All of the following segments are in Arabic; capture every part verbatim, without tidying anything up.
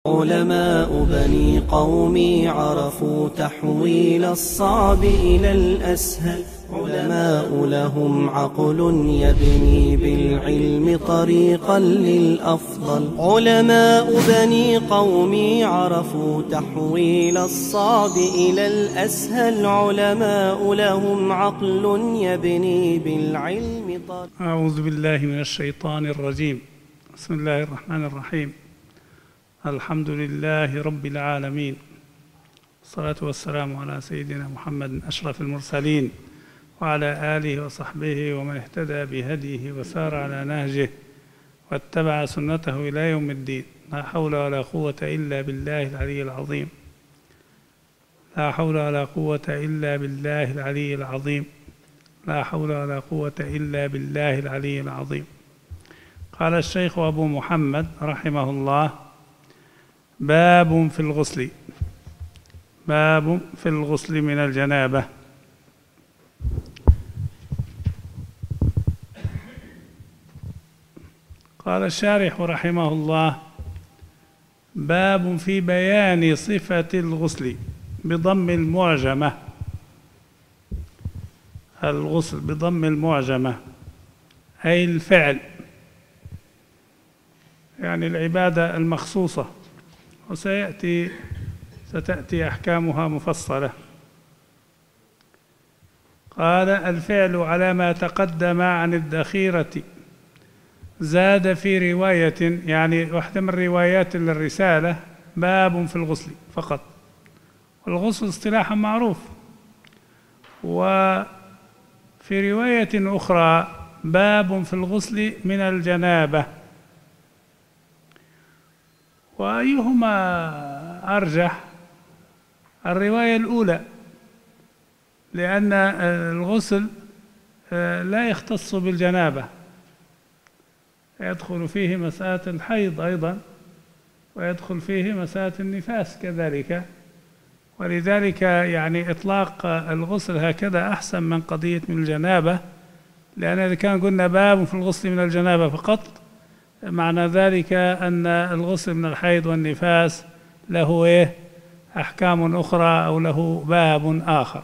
علماء بني قومي عرفوا تحويل الصعب إلى الأسهل. علماء لهم عقل يبني بالعلم طريقا للأفضل. علماء بني قومي عرفوا تحويل الصعب إلى الأسهل. علماء لهم عقل يبني بالعلم طريقا. أعوذ بالله من الشيطان الرجيم. بسم الله الرحمن الرحيم. الحمد لله رب العالمين، والصلاة والسلام على سيدنا محمد أشرف المرسلين وعلى آله وصحبه ومن اهتدى بهديه وسار على نهجه واتبع سنته إلى يوم الدين. لا حول ولا قوة إلا بالله العلي العظيم. لا حول ولا قوة إلا بالله العلي العظيم. لا حول ولا قوة إلا بالله العلي العظيم. قال الشيخ أبو محمد رحمه الله: باب في الغسل. باب في الغسل من الجنابة. قال الشارح رحمه الله: باب في بيان صفة الغسل بضم المعجمة. الغسل بضم المعجمة أي الفعل، يعني العبادة المخصوصة، وسيأتي ستأتي أحكامها مفصلة. قال: الفعل على ما تقدم عن الذخيرة. زاد في رواية، يعني واحدة من روايات الرسالة، باب في الغسل فقط. والغسل اصطلاحا معروف. وفي رواية أخرى باب في الغسل من الجنابة. وأيهما أرجح؟ الرواية الأولى، لأن الغسل لا يختص بالجنابة، يدخل فيه مسألة الحيض أيضا، ويدخل فيه مسألة النفاس كذلك، ولذلك يعني إطلاق الغسل هكذا أحسن من قضية من الجنابة، لأن إذا كان قلنا باب في الغسل من الجنابة فقط، معنى ذلك أن الغسل من الحيض والنفاس له إيه؟ أحكام أخرى، أو له باب آخر.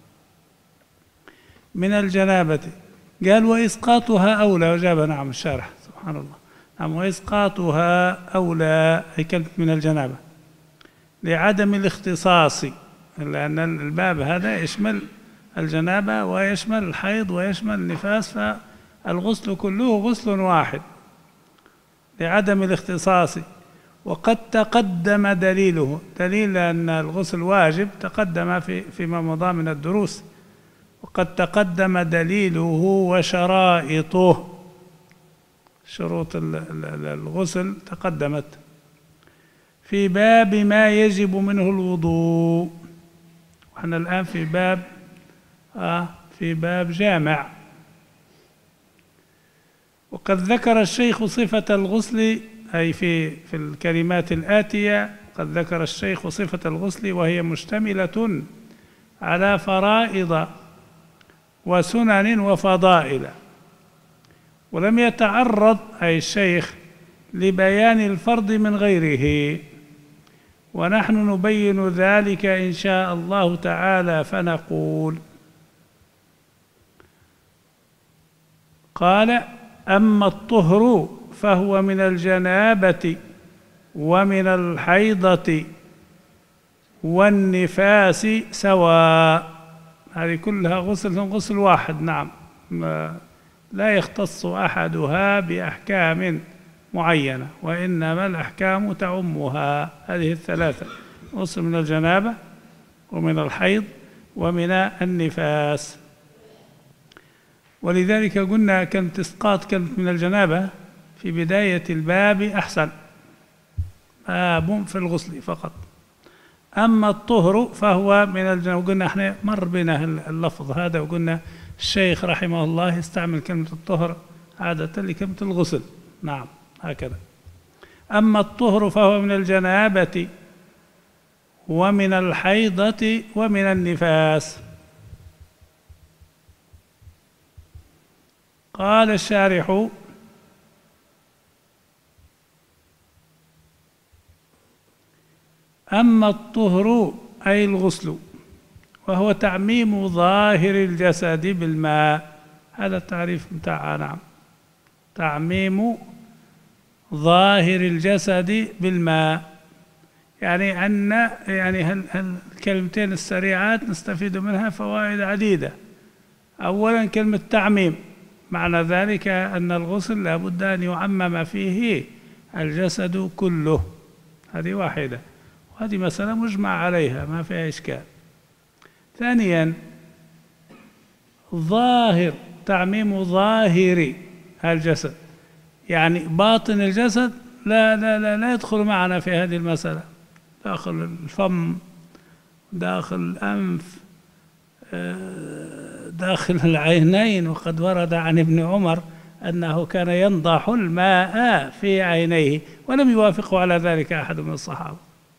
من الجنابة قال: وإسقاطها أولى. وجاب نعم الشارح سبحان الله، نعم، وإسقاطها أولى أي كلمة من الجنابة، لعدم الاختصاص، لأن الباب هذا يشمل الجنابة ويشمل الحيض ويشمل النفاس، فالغسل كله غسل واحد لعدم الاختصاص. وقد تقدم دليله، دليل أن الغسل واجب تقدم في فيما مضى من الدروس. وقد تقدم دليله وشرائطه، شروط الغسل تقدمت في باب ما يجب منه الوضوء. وحنا الآن في باب آه في باب جامع. وقد ذكر الشيخ صفة الغسل، أي في في الكلمات الآتية، قد ذكر الشيخ صفة الغسل وهي مشتملة على فرائض وسنن وفضائل، ولم يتعرض أي الشيخ لبيان الفرض من غيره، ونحن نبين ذلك إن شاء الله تعالى. فنقول: قال: أما الطهر فهو من الجنابة ومن الحيضة والنفاس سواء. هذه كلها غسل غسل واحد، نعم، لا يختص أحدها بأحكام معينة، وإنما الأحكام تعمها. هذه الثلاثة: غسل من الجنابة ومن الحيض ومن النفاس. ولذلك قلنا كلمة إسقاط كلمة من الجنابة في بداية الباب أحسن، باب في الغسل فقط. أما الطهر فهو من الجنابة، وقلنا احنا مر بنا اللفظ هذا، وقلنا الشيخ رحمه الله يستعمل كلمة الطهر عادة لكلمة الغسل، نعم هكذا. أما الطهر فهو من الجنابة ومن الحيضة ومن النفاس. قال الشارح: أما الطهر أي الغسل وهو تعميم ظاهر الجسد بالماء، هذا التعريف متاعها. نعم، تعميم ظاهر الجسد بالماء، يعني أن يعني هالكلمتين السريعات نستفيد منها فوائد عديدة. أولا كلمة تعميم معنى ذلك أن الغسل لابد أن يعمم فيه الجسد كله، هذه واحدة، وهذه مسألة مجمع عليها ما فيها إشكال. ثانيا ظاهر، تعميم ظاهر الجسد، يعني باطن الجسد لا لا لا, لا يدخل معنا في هذه المسألة، داخل الفم، داخل الأنف، داخل العينين. وقد ورد عن ابن عمر أنه كان ينضح الماء في عينيه ولم يوافقه على ذلك أحد من الصحابة.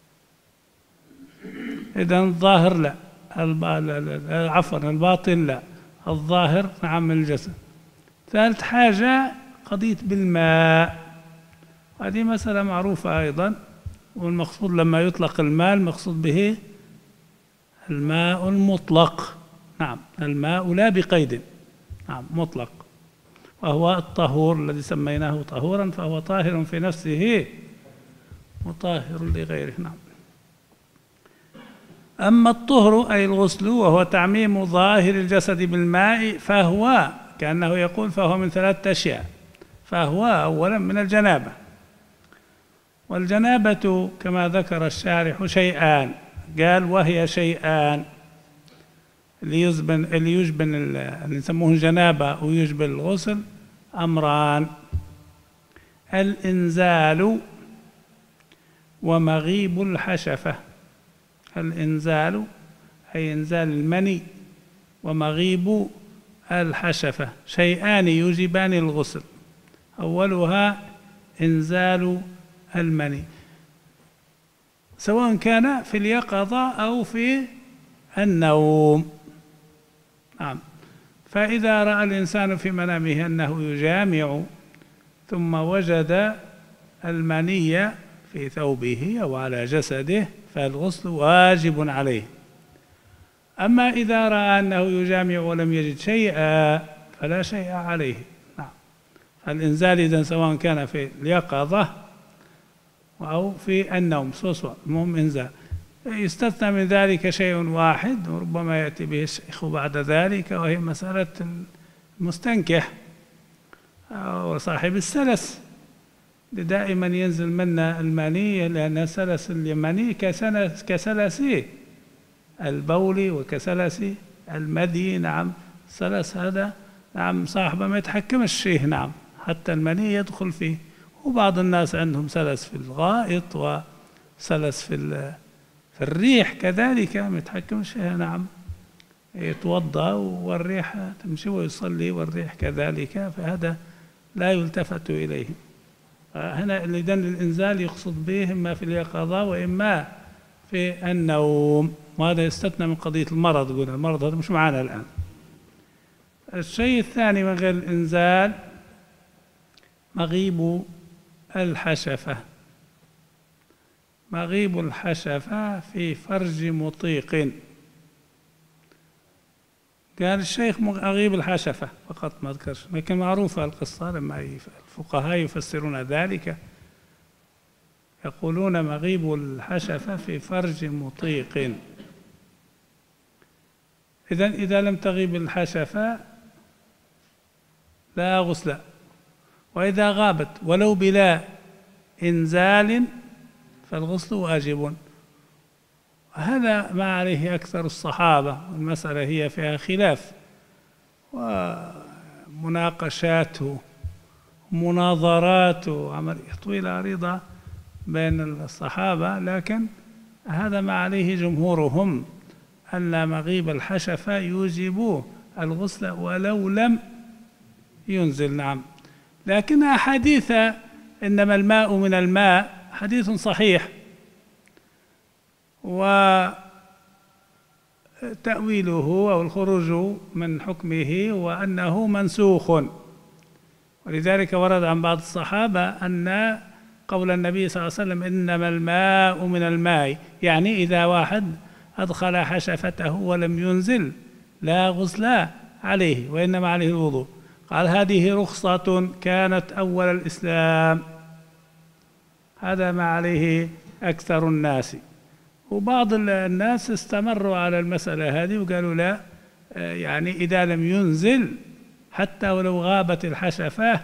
إذن الظاهر لا، عفوا الباطن لا، الظاهر نعم الجسد. ثالث حاجة قضية بالماء، هذه مسألة معروفة أيضا، والمقصود لما يطلق الماء المقصود به الماء المطلق. نعم، الماء لا بقيد، نعم مطلق، وهو الطهور الذي سميناه طهورا، فهو طاهر في نفسه مطهر لغيره. نعم. أما الطهر أي الغسل وهو تعميم ظاهر الجسد بالماء، فهو كأنه يقول فهو من ثلاثة أشياء. فهو أولا من الجنابة، والجنابة كما ذكر الشارح شيئان، قال وهي شيئان اللي يجبن اللي يجبن اللي يسموه الجنابة ويجبن الغسل أمران: الإنزال ومغيب الحشفة. الإنزال أي إنزال المني، ومغيب الحشفة، شيئان يوجبان الغسل. أولها إنزال المني، سواء كان في اليقظة أو في النوم. نعم، فإذا رأى الإنسان في منامه أنه يجامع ثم وجد المني في ثوبه أو على جسده فالغسل واجب عليه. أما إذا رأى أنه يجامع ولم يجد شيئا فلا شيء عليه. نعم، الإنزال إذن سواء كان في اليقظة أو في النوم سوسو، المهم إنزال. يستثنى من ذلك شيء واحد وربما يأتي به الشيخ بعد ذلك، وهي مسألة المستنكح أو صاحب السلس، دائما ينزل منا المني، لأن سلس اليمني كسلس البول وكسلس المدي. نعم، سلس هذا نعم صاحبه ما يتحكمش فيه، نعم حتى المني يدخل فيه. وبعض الناس عندهم سلس في الغائط وسلس في في الريح كذلك ما يتحكمش فيها، نعم يتوضأ والريح تمشي ويصلي والريح كذلك، فهذا لا يلتفت إليه. هنا إذن الإنزال يقصد به إما في اليقظة وإما في النوم، وهذا يستثنى من قضية المرض. قلنا المرض هذا مش معنا الآن. الشيء الثاني من غير الإنزال مغيب الحشفة. مغيب الحشفة في فرج مطيق. قال الشيخ مغيب الحشفة فقط ما ذكرش، لكن معروفة القصة لما الفقهاء يفسرون ذلك يقولون مغيب الحشفة في فرج مطيق. إذن إذا لم تغيب الحشفة لا غسل، وإذا غابت ولو بلا إنزال فالغسل واجب. هذا ما عليه أكثر الصحابة، المسألة هي فيها خلاف ومناقشات ومناظرات وعملية طويلة عريضة بين الصحابة، لكن هذا ما عليه جمهورهم أن مغيب الحشفة يوجب الغسل ولو لم ينزل. نعم، لكن أحاديث إنما الماء من الماء حديث صحيح، وتأويله أو الخروج من حكمه وأنه منسوخ. ولذلك ورد عن بعض الصحابة أن قول النبي صلى الله عليه وسلم إنما الماء من الماء، يعني إذا واحد أدخل حشفته ولم ينزل لا غسل عليه وإنما عليه الوضوء. قال هذه رخصة كانت أول الإسلام، هذا ما عليه أكثر الناس. وبعض الناس استمروا على المسألة هذه وقالوا لا، يعني إذا لم ينزل حتى ولو غابت الحشفة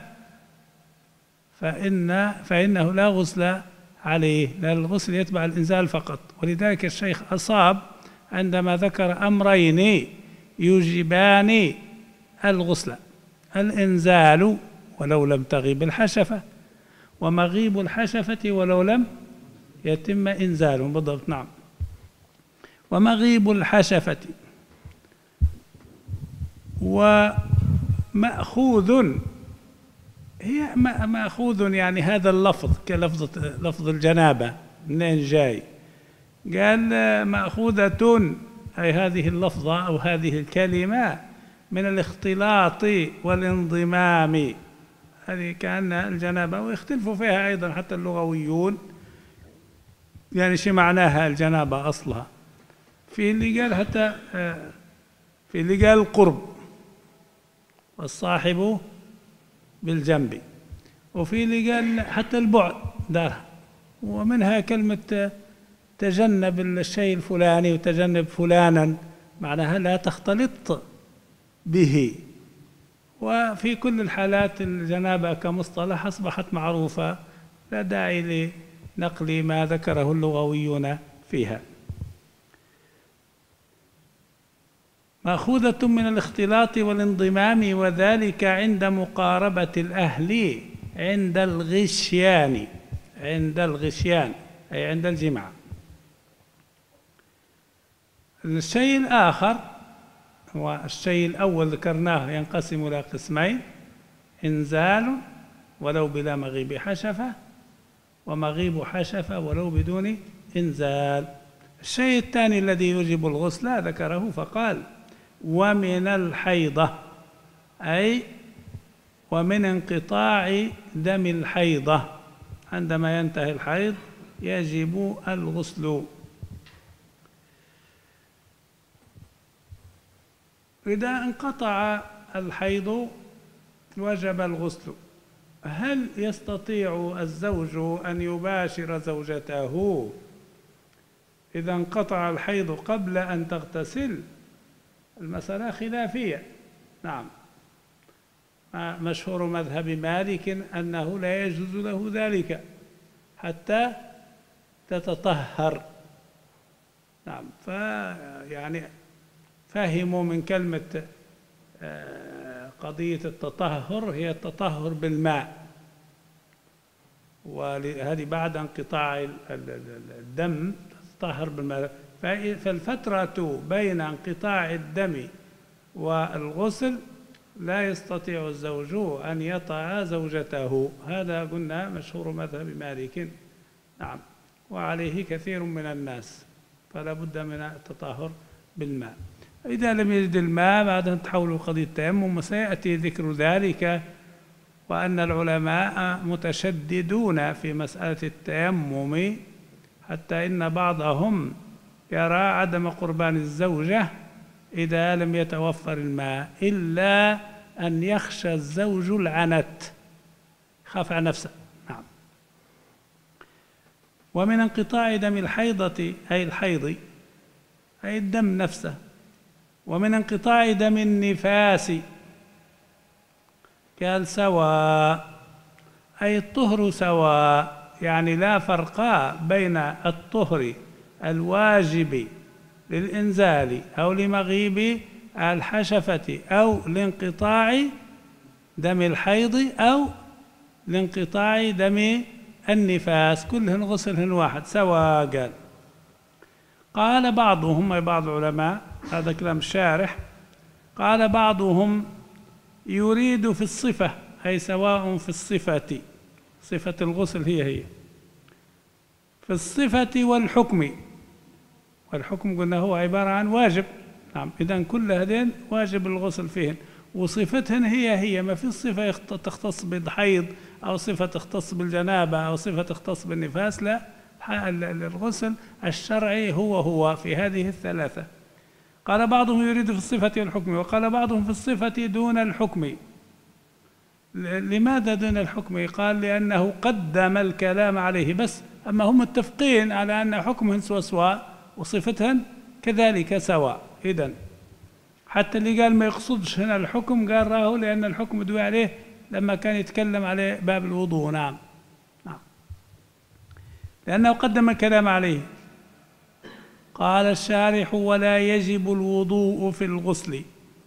فإن فإنه لا غسل عليه، لأن الغسل يتبع الإنزال فقط. ولذلك الشيخ أصاب عندما ذكر أمرين يوجبان الغسل: الإنزال ولو لم تغيب الحشفة، ومغيب الحشفة ولو لم يتم إنزاله. بالضبط، نعم. ومغيب الحشفة ومأخوذ، هي مأخوذ يعني هذا اللفظ كلفظ لفظ الجنابة منين جاي؟ قال مأخوذة، أي هذه اللفظة أو هذه الكلمة من الاختلاط والانضمام. هذه كأن الجنابة، ويختلفوا فيها أيضا حتى اللغويون، يعني شو معناها الجنابة أصلها. في اللي قال حتى في اللي قال القرب والصاحب بالجنب، وفي اللي قال حتى البعد دارها. ومنها كلمة تجنب الشيء الفلاني وتجنب فلانا، معناها لا تختلط به. وفي كل الحالات الجنابة كمصطلح أصبحت معروفة، لا داعي لنقل ما ذكره اللغويون فيها. مأخوذة من الاختلاط والانضمام، وذلك عند مقاربة الأهل عند الغشيان، عند الغشيان أي عند الجماع. الشيء الآخر هو الشيء الأول ذكرناه ينقسم إلى قسمين: إنزال ولو بلا مغيب حشفة، ومغيب حشفة ولو بدون إنزال. الشيء الثاني الذي يوجب الغسل ذكره فقال: ومن الحيضة، أي ومن انقطاع دم الحيضة، عندما ينتهي الحيض يجب الغسل. إذا انقطع الحيض وجب الغسل. هل يستطيع الزوج أن يباشر زوجته إذا انقطع الحيض قبل أن تغتسل؟ المسألة خلافية. نعم، مشهور مذهب مالك أنه لا يجوز له ذلك حتى تتطهر. نعم، فيعني فهموا من كلمة قضية التطهر هي التطهر بالماء، وهذه بعد انقطاع الدم تتطهر بالماء. فالفترة بين انقطاع الدم والغسل لا يستطيع الزوج أن يطأ زوجته، هذا قلنا مشهور مذهب مالك. نعم، وعليه كثير من الناس، فلا بد من التطهر بالماء. إذا لم يجد الماء بعد أن تحول قضية التيمم، وسيأتي ذكر ذلك، وأن العلماء متشددون في مسألة التيمم، حتى إن بعضهم يرى عدم قربان الزوجة إذا لم يتوفر الماء، إلا أن يخشى الزوج العنت، خاف على نفسه. نعم. ومن انقطاع دم الحيضة، أي الحيض أي الدم نفسه، ومن انقطاع دم النفاس قال سواء، أي الطهر سواء، يعني لا فرق بين الطهر الواجب للإنزال أو لمغيب الحشفة أو لانقطاع دم الحيض أو لانقطاع دم النفاس، كلهن غسلهن واحد سواء. قال قال بعضهم، أي بعض العلماء، هذا كلام الشارح، قال بعضهم يريد في الصفة، أي سواء في الصفة، صفة الغسل هي هي في الصفة والحكم. والحكم قلنا هو عبارة عن واجب. نعم، إذن كل هذين واجب الغسل فيهن. وصفتهن هي هي، ما في صفة تختص بالحيض أو صفة تختص بالجنابة أو صفة تختص بالنفاس، لا، الغسل الشرعي هو هو في هذه الثلاثة. قال بعضهم يريد في الصفة والحكم، وقال بعضهم في الصفة دون الحكم. لماذا دون الحكم؟ قال لأنه قدم الكلام عليه بس، أما هم متفقين على أن حكمهن سواء وصفتهن كذلك سواء. إذن حتى اللي قال ما يقصدش هنا الحكم قال راه لأن الحكم دوي عليه لما كان يتكلم عليه باب الوضوء. نعم نعم، لأنه قدم الكلام عليه. قال الشارح: ولا يجب الوضوء في الغسل،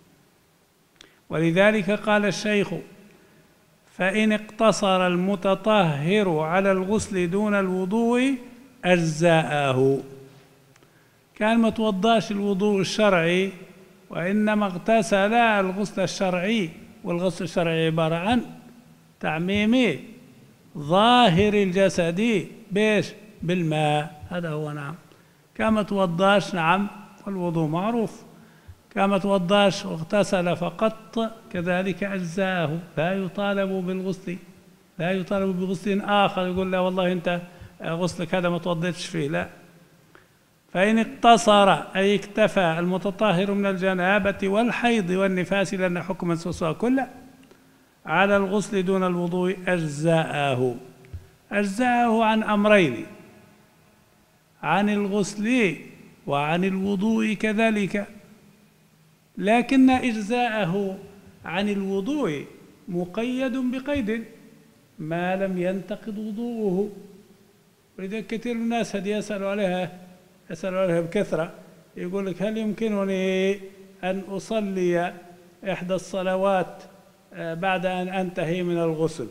ولذلك قال الشيخ: فإن اقتصر المتطهر على الغسل دون الوضوء أجزاءه. كان ما توضاش الوضوء الشرعي وإنما اغتسل الغسل الشرعي، والغسل الشرعي عبارة عن تعميم ظاهر الجسد بيش بالماء، هذا هو. نعم، كما توضاش، نعم، والوضوء معروف، كما توضاش واغتسل فقط كذلك أجزاءه، لا يطالب بالغسل، لا يطالب بغسل آخر يقول لا والله أنت غسلك هذا ما توضيتش فيه، لا. فإن اقتصر أي اكتفى المتطهر من الجنابة والحيض والنفاس، لأن حكم السوسة كله، على الغسل دون الوضوء أجزاءه. أجزاءه عن أمرين: عن الغسل وعن الوضوء كذلك، لكن إجزاءه عن الوضوء مقيد بقيد ما لم ينتقض وضوءه. ولذلك كثير من الناس هذه يسألوا عليها يسألوا عليها بكثرة، يقول لك: هل يمكنني أن أصلي إحدى الصلوات بعد أن أنتهي من الغسل،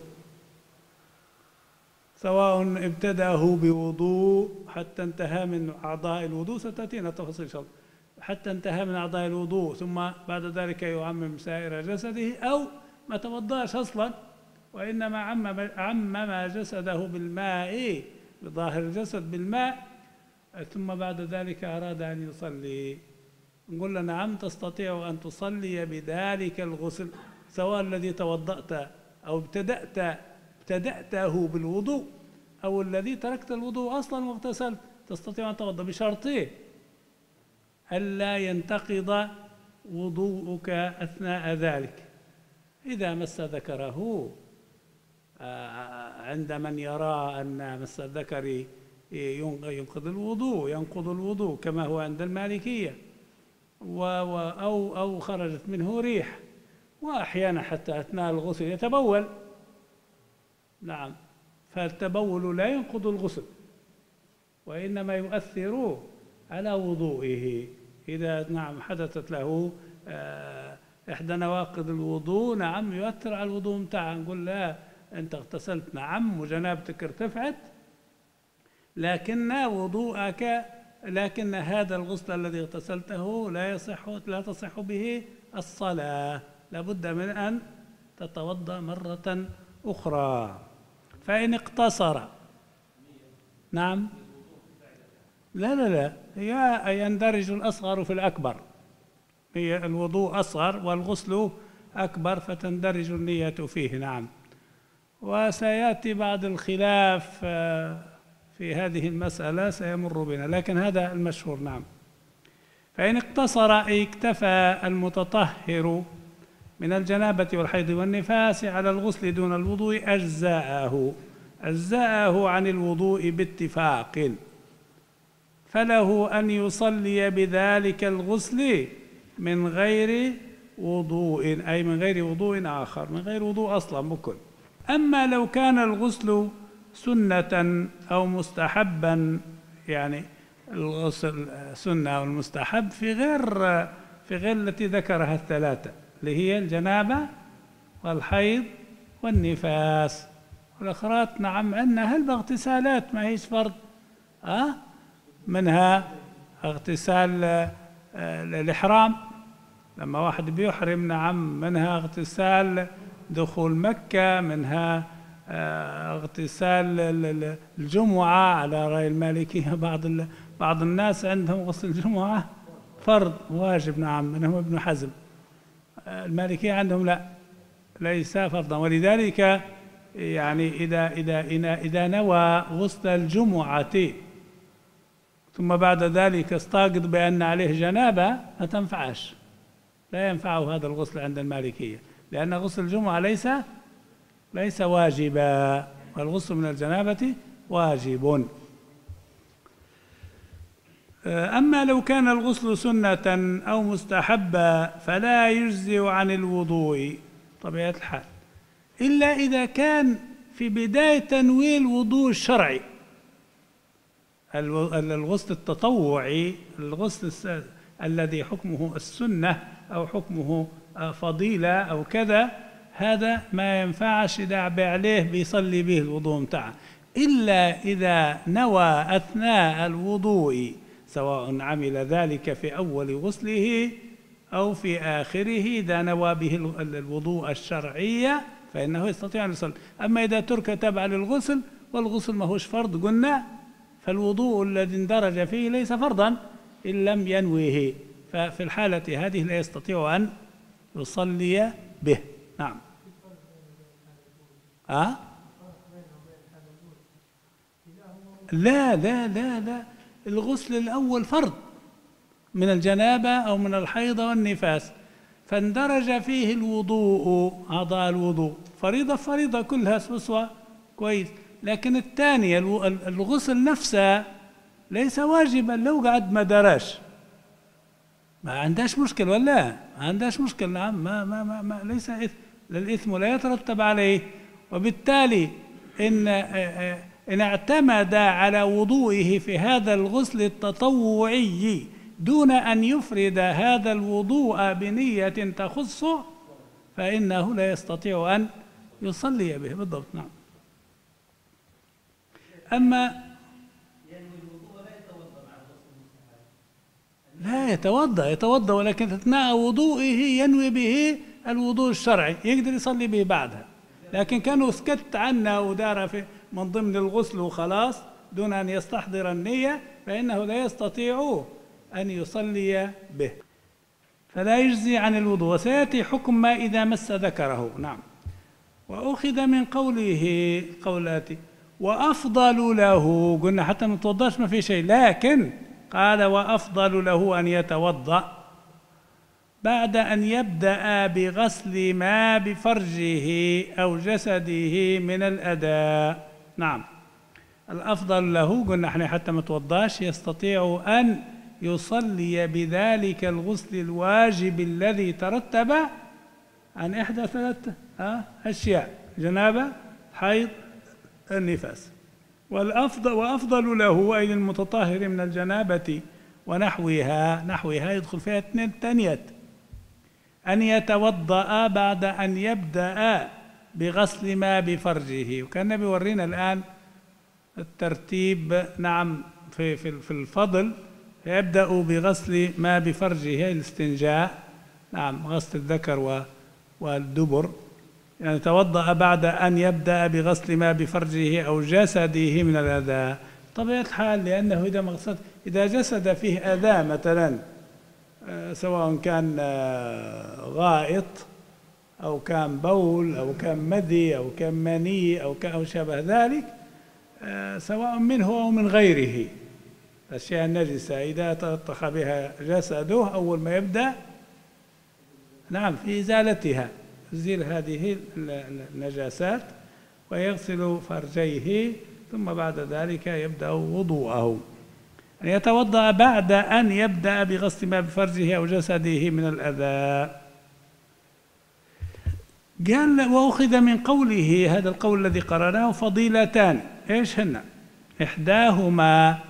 سواء ابتدأه بوضوء حتى انتهى من أعضاء الوضوء، ستأتينا تفاصيل إن شاء الله، حتى انتهى من أعضاء الوضوء ثم بعد ذلك يعمم سائر جسده، أو ما توضأش أصلا وإنما عمم عمم جسده بالماء، بظاهر الجسد بالماء، ثم بعد ذلك أراد أن يصلي. نقول له: نعم، تستطيع أن تصلي بذلك الغسل، سواء الذي توضأت أو ابتدأت ابتدأته بالوضوء أو الذي تركت الوضوء أصلا واغتسلت، تستطيع أن تتوضأ بشرطين: ألا ينتقض وضوءك أثناء ذلك. إذا مس ذكره عند من يرى أن مس الذكر ينقض الوضوء ينقض الوضوء كما هو عند المالكية، أو أو خرجت منه ريح، وأحيانا حتى أثناء الغسل يتبول. نعم، فالتبول لا ينقض الغسل وإنما يؤثر على وضوئه. إذا نعم حدثت له إحدى نواقض الوضوء، نعم، يؤثر على الوضوء متاعه. نقول: لا، أنت اغتسلت، نعم، وجنابتك ارتفعت، لكن وضوءك لكن هذا الغسل الذي اغتسلته لا يصح لا تصح به الصلاة، لابد من أن تتوضأ مرة أخرى. فإن اقتصر، نعم، لا لا لا هي يندرج الأصغر في الأكبر، هي الوضوء أصغر والغسل أكبر، فتندرج النية فيه. نعم، وسيأتي بعض الخلاف في هذه المسألة سيمر بنا، لكن هذا المشهور. نعم، فإن اقتصر أي اكتفى المتطهر من الجنابة والحيض والنفاس على الغسل دون الوضوء أجزاءه أجزاءه عن الوضوء باتفاق، فله أن يصلي بذلك الغسل من غير وضوء، أي من غير وضوء آخر، من غير وضوء أصلا ممكن. أما لو كان الغسل سنة أو مستحبا، يعني الغسل سنة أو المستحب في غير في غير التي ذكرها الثلاثة، اللي هي الجنابة والحيض والنفاس والأخرات. نعم، عندنا هالاغتسالات ما هيش فرض، أه؟ منها اغتسال الإحرام لما واحد بيحرم، نعم، منها اغتسال دخول مكة، منها اغتسال الجمعة على رأي المالكية. بعض بعض الناس عندهم غسل الجمعة فرض واجب، نعم، منهم ابن حزم. المالكية عندهم لا، ليس فرضا. ولذلك يعني إذا إذا إذا نوى غسل الجمعة ثم بعد ذلك استيقظ بأن عليه جنابة ما تنفعش، لا ينفعه هذا الغسل عند المالكية، لأن غسل الجمعة ليس ليس واجبا، والغسل من الجنابة واجب. أما لو كان الغسل سنة أو مستحبا فلا يجزئ عن الوضوء طبيعة الحال، إلا إذا كان في بداية تنويل الوضوء الشرعي. الغسل التطوعي، الغسل الذي حكمه السنة أو حكمه فضيلة أو كذا، هذا ما ينفعش يدعب عليه بيصلي به الوضوء متاعه، إلا إذا نوى أثناء الوضوء، سواء عمل ذلك في أول غسله أو في آخره، إذا نوى به الوضوء الشرعية فإنه يستطيع أن يصلي. أما إذا ترك تبع للغسل والغسل ما هوش فرض قلنا، فالوضوء الذي اندرج فيه ليس فرضا إن لم ينويه، ففي الحالة هذه لا يستطيع أن يصلي به. نعم. أه؟ لا لا لا لا، الغسل الأول فرض من الجنابة أو من الحيض والنفاس، فاندرج فيه الوضوء، أعضاء الوضوء فريضة فريضة كلها سوسوة كويس، لكن الثانية الغسل نفسه ليس واجبا لو قعد ما درش، ما عندهاش مشكل ولا ما عندهاش مشكل. نعم، ما ما ما, ما ليس إثم، الإثم لا يترتب عليه. وبالتالي إن إن اعتمد على وضوئه في هذا الغسل التطوعي دون أن يفرد هذا الوضوء بنية تخصه فإنه لا يستطيع أن يصلي به. بالضبط. نعم. أما لا يتوضأ يتوضأ ولكن أثناء وضوئه ينوي به الوضوء الشرعي، يقدر يصلي به بعدها، لكن كانوا سكت عنه ودار في من ضمن الغسل وخلاص دون أن يستحضر النية، فإنه لا يستطيع أن يصلي به، فلا يجزي عن الوضوء. وسيأتي حكم ما إذا مس ذكره. نعم. وأخذ من قوله قولاتي وأفضل له، قلنا حتى ما يتوضاش ما في شيء، لكن قال وأفضل له أن يتوضأ بعد أن يبدأ بغسل ما بفرجه أو جسده من الأذى. نعم. الأفضل له قلنا احنا حتى ما توضاش يستطيع أن يصلي بذلك الغسل الواجب الذي ترتب عن إحدى ثلاثة أشياء: جنابة، حيض، النفاس. والأفضل وأفضل له أي المتطهر من الجنابة ونحوها، نحوها يدخل فيها اثنين تانيات، أن يتوضأ بعد أن يبدأ بغسل ما بفرجه. وكان بيورينا الآن الترتيب. نعم. في في الفضل يبدأ بغسل ما بفرجه الاستنجاء، نعم، غسل الذكر والدبر، يعني توضأ بعد أن يبدأ بغسل ما بفرجه أو جسده من الأذى. طبيعة الحال لأنه إذا مقصد إذا جسد فيه أذى مثلا، سواء كان غائط أو كان بول أو كان مذي أو كان مني أو كان شابه ذلك، سواء منه أو من غيره، الأشياء النجسة إذا تلطخ بها جسده أول ما يبدأ، نعم، في إزالتها، يزيل هذه النجاسات ويغسل فرجيه، ثم بعد ذلك يبدأ وضوءه. أن يتوضأ بعد أن يبدأ بغسل ما بفرجه أو جسده من الأذى. قال وأخذ من قوله، هذا القول الذي قرأناه، فضيلتان، إيش هن؟ إحداهما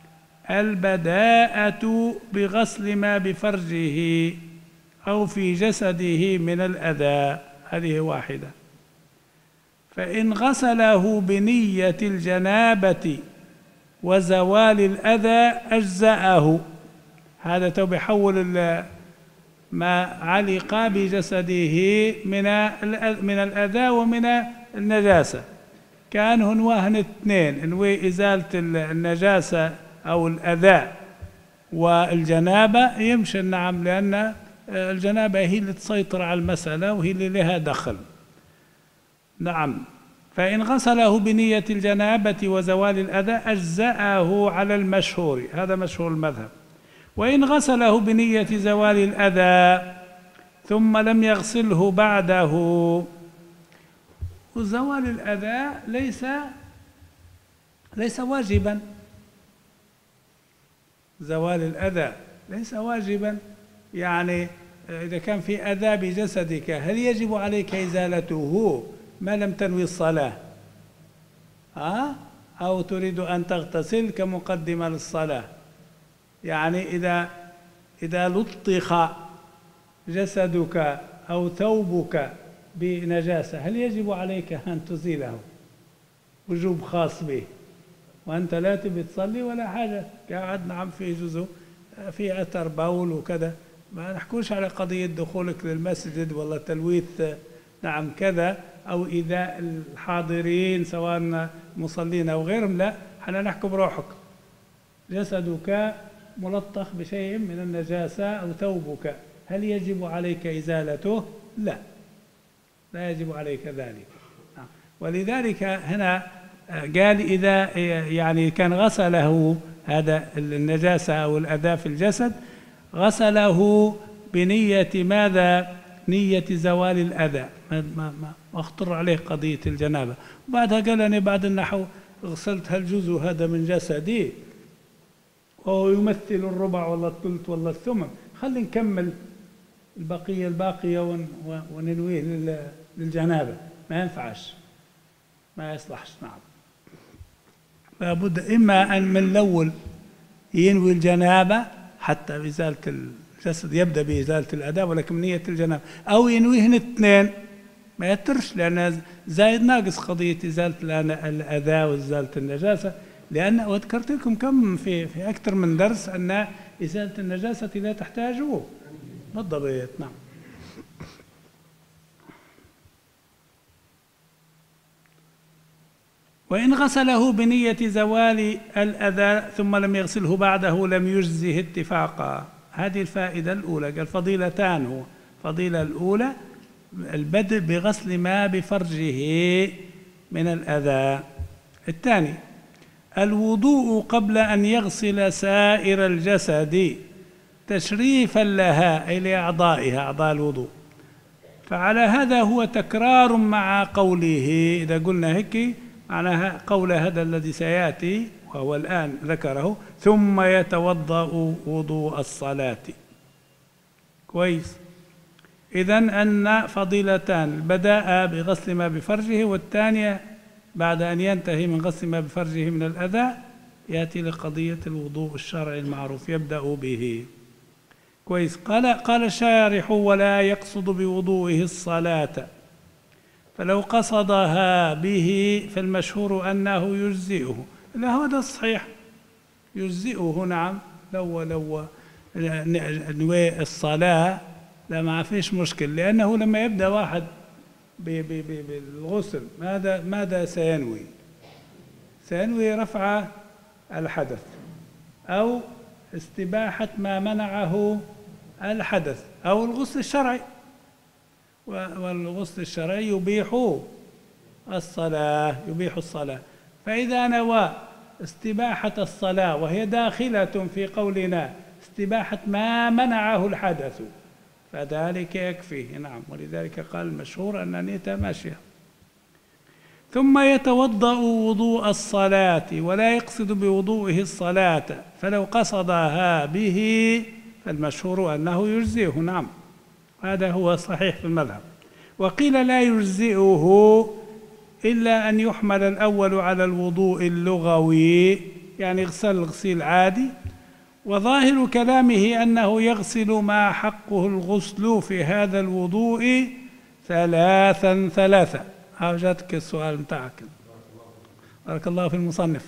البداءة بغسل ما بفرجه أو في جسده من الأذى، هذه واحدة. فإن غسله بنية الجنابة وزوال الأذى أجزأه، هذا تو بيحول ما علق بجسده من من الأذى ومن النجاسة. كان هن اثنين، انوي إزالة النجاسة أو الأذى والجنابة يمشي، نعم، لأن الجنابة هي اللي تسيطر على المسألة وهي اللي لها دخل. نعم. فإن غسله بنية الجنابة وزوال الأذى أجزأه على المشهور، هذا مشهور المذهب. وإن غسله بنية زوال الأذى ثم لم يغسله بعده، وزوال الأذى ليس ليس واجبا، زوال الأذى ليس واجبا. يعني إذا كان في أذى بجسدك هل يجب عليك إزالته ما لم تنوي الصلاة؟ ها؟ أو تريد أن تغتسل كمقدمة للصلاة؟ يعني إذا إذا لطخ جسدك أو ثوبك بنجاسة هل يجب عليك أن تزيله وجوب خاص به وأنت لا تبي تصلي ولا حاجة، قاعد نعم في جزء في أثر بول وكذا، ما نحكوش على قضية دخولك للمسجد ولا تلويث نعم كذا أو إيذاء الحاضرين سواء مصلين أو غيرهم، لا، حنا نحكم بروحك، جسدك ملطخ بشيء من النجاسة أو ثوبك هل يجب عليك إزالته؟ لا، لا يجب عليك ذلك. ولذلك هنا قال إذا يعني كان غسله هذا النجاسة أو الأذى في الجسد غسله بنية ماذا؟ نية زوال الأذى، ما ما ما اخطر عليه قضية الجنابة. وبعدها قال أنا بعد النحو غسلت هالجزء هذا من جسدي وهو يمثل الربع ولا الثلث ولا الثمن، خلي نكمل البقية الباقية وننويه للجنابة، ما ينفعش، ما يصلحش. نعم، لابد إما أن من الأول ينوي الجنابة حتى بإزالة الجسد، يبدأ بإزالة الأذى ولكن نية الجنابة، أو ينويهن الاثنين ما يترش، لأن زايد ناقص قضية إزالة الأذى وإزالة النجاسة، لأن وذكرت لكم كم في في أكثر من درس أن إزالة النجاسة لا تحتاجه بالضبط. نعم. وإن غسله بنية زوال الأذى ثم لم يغسله بعده لم يجزه اتفاقا. هذه الفائدة الأولى، قال فضيلتان، هو فضيلة الأولى البدء بغسل ما بفرجه من الأذى. الثاني الوضوء قبل أن يغسل سائر الجسد تشريفا لها أي لأعضائها، أعضاء الوضوء. فعلى هذا هو تكرار مع قوله، إذا قلنا هيك معناها قول هذا الذي سيأتي وهو الآن ذكره، ثم يتوضأ وضوء الصلاة. كويس. إذن أن فضيلتان، بدأ بغسل ما بفرجه، والثانية بعد أن ينتهي من غسل ما بفرجه من الأذى يأتي لقضية الوضوء الشرعي المعروف يبدأ به. كويس. قال قال الشارح ولا يقصد بوضوئه الصلاة، فلو قصدها به فالمشهور أنه يجزئه. لا، هذا الصحيح، يجزئه. نعم، لو لو نوي الصلاة لا ما فيش مشكل، لأنه لما يبدأ واحد بالغسل ماذا ماذا سينوي؟ سينوي رفع الحدث أو استباحة ما منعه الحدث أو الغسل الشرعي، والغسل الشرعي يبيح الصلاة، يبيح الصلاة. فإذا نوى استباحة الصلاة وهي داخلة في قولنا استباحة ما منعه الحدث فذلك يكفيه. نعم، ولذلك قال المشهور أن نيته ماشية. ثم يتوضأ وضوء الصلاة ولا يقصد بوضوئه الصلاة، فلو قصدها به فالمشهور أنه يجزئه. نعم، هذا هو صحيح في المذهب. وقيل لا يجزئه إلا أن يحمل الأول على الوضوء اللغوي، يعني غسل غسيل عادي. وظاهر كلامه أنه يغسل ما حقه الغسل في هذا الوضوء ثلاثا ثلاثا. ها جاتك السؤال متاعك، بارك الله في المصنف.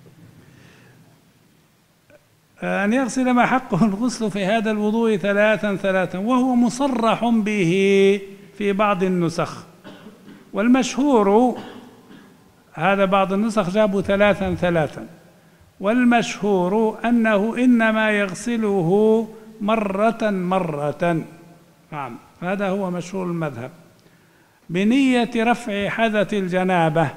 أن يغسل ما حقه الغسل في هذا الوضوء ثلاثا ثلاثا، وهو مصرح به في بعض النسخ، والمشهور هذا بعض النسخ جابوا ثلاثا ثلاثا، والمشهور أنه إنما يغسله مرة مرة نعم هذا هو مشهور المذهب، بنية رفع حدث الجنابة.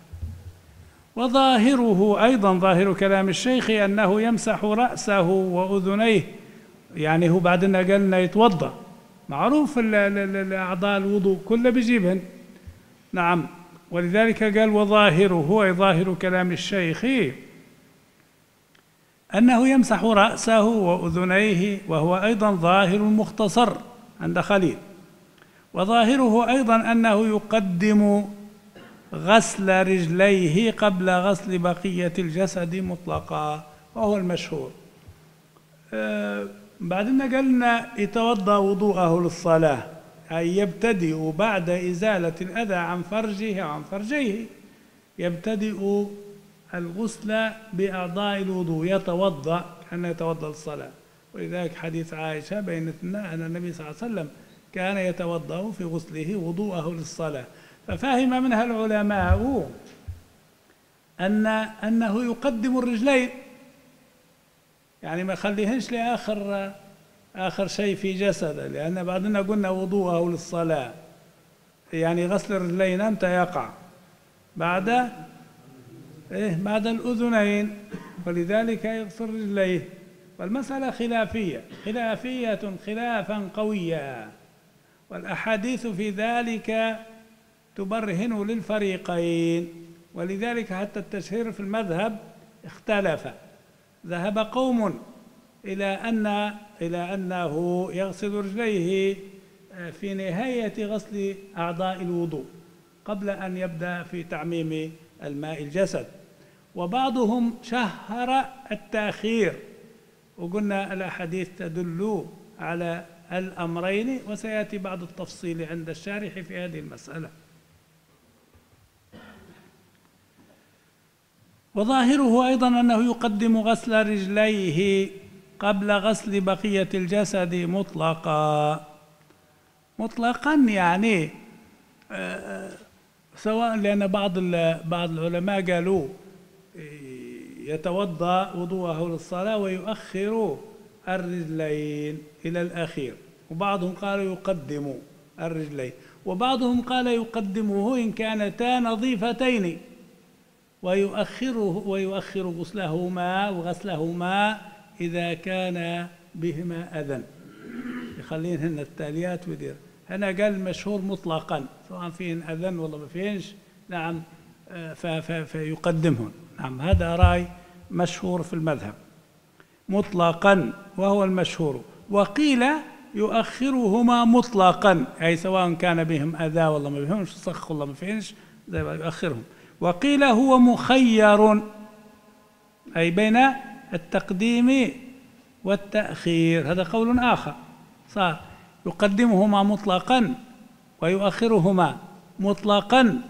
وظاهره أيضا ظاهر كلام الشيخ أنه يمسح رأسه وأذنيه، يعني هو بعدين قال لنا يتوضأ، معروف الأعضاء الوضوء كله بيجيبهن. نعم، ولذلك قال وظاهره، هو ظاهر كلام الشيخ أنه يمسح رأسه وأذنيه، وهو أيضا ظاهر مختصر عند خليل. وظاهره أيضا أنه يقدم غسل رجليه قبل غسل بقية الجسد مطلقا، وهو المشهور. آه بعدين قالنا يتوضأ وضوءه للصلاة، أي يبتدئ بعد إزالة الأذى عن فرجه أو عن فرجيه، يبتدئ الغسل بأعضاء الوضوء، يتوضأ كأنه يتوضأ للصلاة. ولذلك حديث عائشة بينت لنا أن النبي صلى الله عليه وسلم كان يتوضأ في غسله وضوءه للصلاة. ففهم منها العلماء أن أنه يقدم الرجلين، يعني ما يخليهنش لآخر آخر شيء في جسده، لأن بعضنا قلنا وضوءه للصلاة، يعني غسل الرجلين أمتى يقع؟ بعد إيه؟ بعد الأذنين، ولذلك يغسل رجليه. والمسألة خلافية خلافية خلافا قويا، والأحاديث في ذلك تبرهن للفريقين. ولذلك حتى التشهير في المذهب اختلف، ذهب قوم إلى أن إلى أنه يغسل رجليه في نهاية غسل أعضاء الوضوء قبل أن يبدأ في تعميم الماء الجسد، وبعضهم شهر التأخير، وقلنا الأحاديث تدل على الأمرين، وسيأتي بعض التفصيل عند الشارح في هذه المسألة. وظاهره أيضا أنه يقدم غسل رجليه قبل غسل بقية الجسد مطلقا. مطلقا يعني سواء، لأن بعض بعض العلماء قالوا يتوضأ وضوءه للصلاة ويؤخر الرجلين إلى الأخير، وبعضهم قال يقدم الرجلين، وبعضهم قال يقدمه إن كانتا نظيفتين ويؤخره ويؤخر غسلهما وغسلهما إذا كان بهما أذى. يخلين هن التاليات ودير. هنا قال مشهور مطلقا، سواء فيهن أذى ولا ما فيهنش، نعم، فيقدمهن. نعم، هذا رأي مشهور في المذهب مطلقا، وهو المشهور. وقيل يؤخرهما مطلقا، أي سواء كان بهم أذى ولا ما بهمش، صخ ولا ما فيهنش، زي ما يؤخرهم. وقيل هو مخير، أي بين التقديم والتأخير، هذا قول آخر صار، يقدمهما مطلقا ويؤخرهما مطلقا،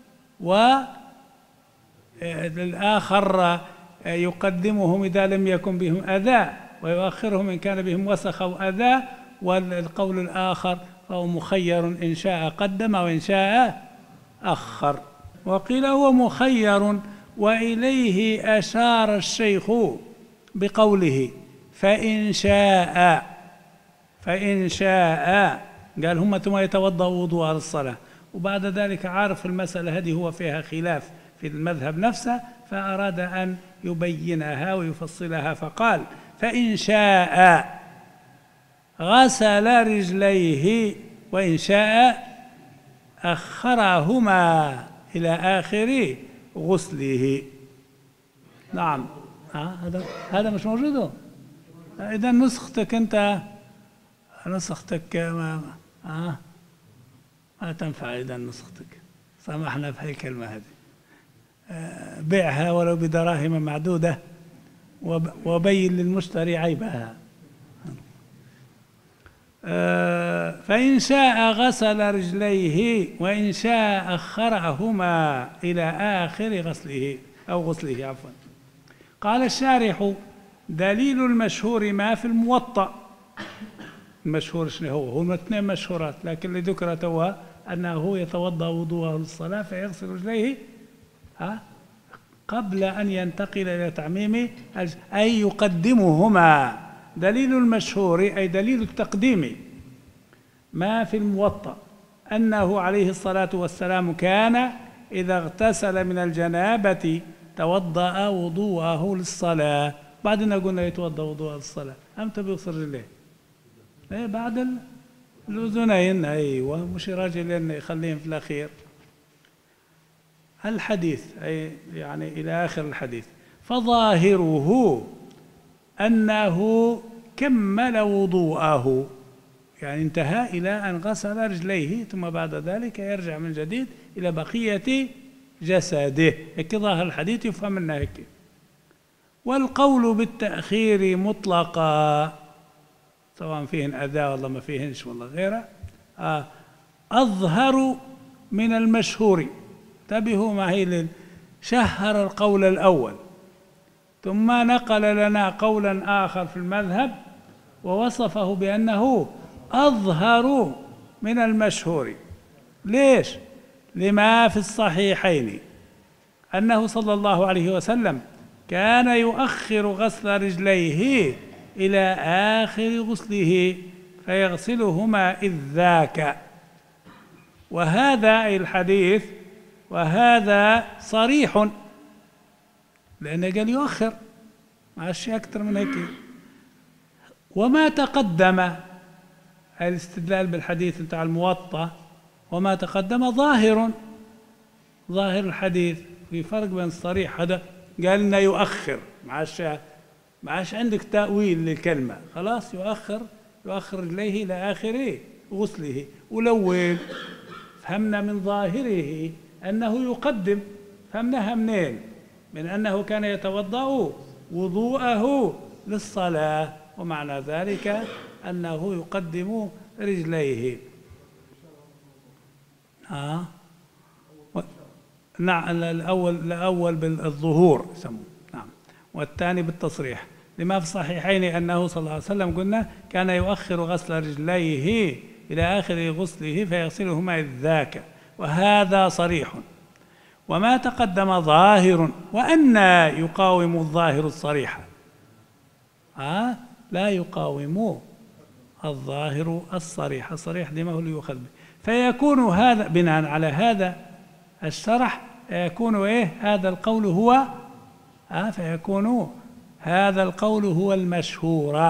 والآخر يقدمهم إذا لم يكن بهم أذى ويؤخرهم إن كان بهم وسخ أو أذى. والقول الآخر فهو مخير، إن شاء قدم وإن شاء أخر. وقيل هو مخير، وإليه أشار الشيخ بقوله فإن شاء فإن شاء، قال هم ثم يتوضأ وضوء للصلاة. وبعد ذلك عارف المسألة هذه هو فيها خلاف في المذهب نفسه، فأراد أن يبينها ويفصلها، فقال فإن شاء غسل رجليه وإن شاء أخرهما إلى آخر غسله. نعم، هذا هذا مش موجود. إذا نسختك أنت نسختك ما آه ما تنفع. إذا نسختك سامحنا في هاي الكلمة هذه، آه بيعها ولو بدراهم معدودة، وبين للمشتري عيبها. آه فإن شاء غسل رجليه وإن شاء أخرهما إلى آخر غسله أو غسله عفوا. قال الشارح دليل المشهور ما في الموطأ. المشهور شنو هو؟ هو اثنين مشهورات، لكن اللي ذكرت هو أنه يتوضأ وضوءه للصلاة فيغسل رجليه ها قبل أن ينتقل إلى تعميم، أي يقدمهما. دليل المشهور أي دليل التقديم، ما في الموطأ أنه عليه الصلاة والسلام كان إذا اغتسل من الجنابة توضأ وضوءه للصلاة. بعدين قلنا يتوضأ وضوءه للصلاة، أمتى بيغسل رجليه؟ إيه بعد الأذنين. أيوة، مش راجل يخليهم في الأخير. الحديث أي يعني إلى آخر الحديث. فظاهره أنه كمل وضوءه، يعني انتهى إلى أن غسل رجليه ثم بعد ذلك يرجع من جديد إلى بقية جسده. هيك ظاهر الحديث يفهم منه هيك. والقول بالتأخير مطلقا سواء فيهن أذى والله ما فيهنش والله غيره آه أظهر من المشهور. انتبهوا معي، شهر القول الأول ثم نقل لنا قولا آخر في المذهب ووصفه بأنه أظهر من المشهور. ليش؟ لما في الصحيحين أنه صلى الله عليه وسلم كان يؤخر غسل رجليه إلى آخر غسله فيغسلهما إذ ذاك. وهذا الحديث وهذا صريح، لأنه قال يؤخر، ما شيء أكثر من هيك. وما تقدم الاستدلال بالحديث بتاع الموطأ وما تقدم ظاهر ظاهر الحديث. في فرق بين الصريح، هذا قال لنا يؤخر، ما عادش ما عادش عندك تأويل للكلمة، خلاص يؤخر يؤخر رجليه إلى آخر غسله. والأول فهمنا من ظاهره أنه يقدم، فهمناها منين؟ من أنه كان يتوضأ وضوءه للصلاة، ومعنى ذلك أنه يقدم رجليه. آه. و... نعم، الأول الأول بالظهور يسموه، نعم، والثاني بالتصريح. لما في الصحيحين أنه صلى الله عليه وسلم قلنا كان يؤخر غسل رجليه إلى آخر غسله فيغسلهما إذ ذاك، وهذا صريح. وما تقدم ظاهر، وأن يقاوم الظاهر الصريح. آه لا يقاوم الظاهر الصريح. الصريح دي ما هو اللي يؤخذ به. فيكون هذا بناء على هذا الشرح يكون إيه هذا القول هو آه فيكون هذا القول هو المشهور.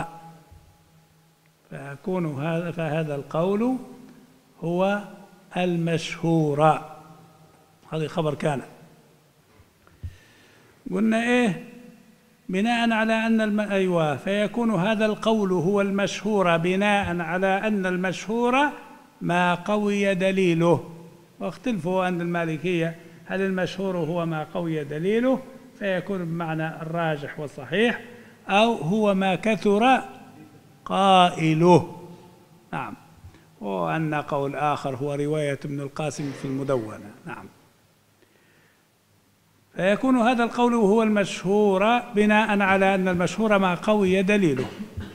فيكون هذا فهذا القول هو المشهور. هذا خبر كان. قلنا إيه بناء على أن الم... أيوة فيكون هذا القول هو المشهور بناء على أن المشهور ما قوي دليله. واختلفوا عند المالكية هل المشهور هو ما قوي دليله فيكون بمعنى الراجح والصحيح، أو هو ما كثر قائله. نعم. وأن قول آخر هو رواية ابن القاسم في المدونة. نعم. فيكون هذا القول هو المشهور بناء على أن المشهور ما قوي دليله.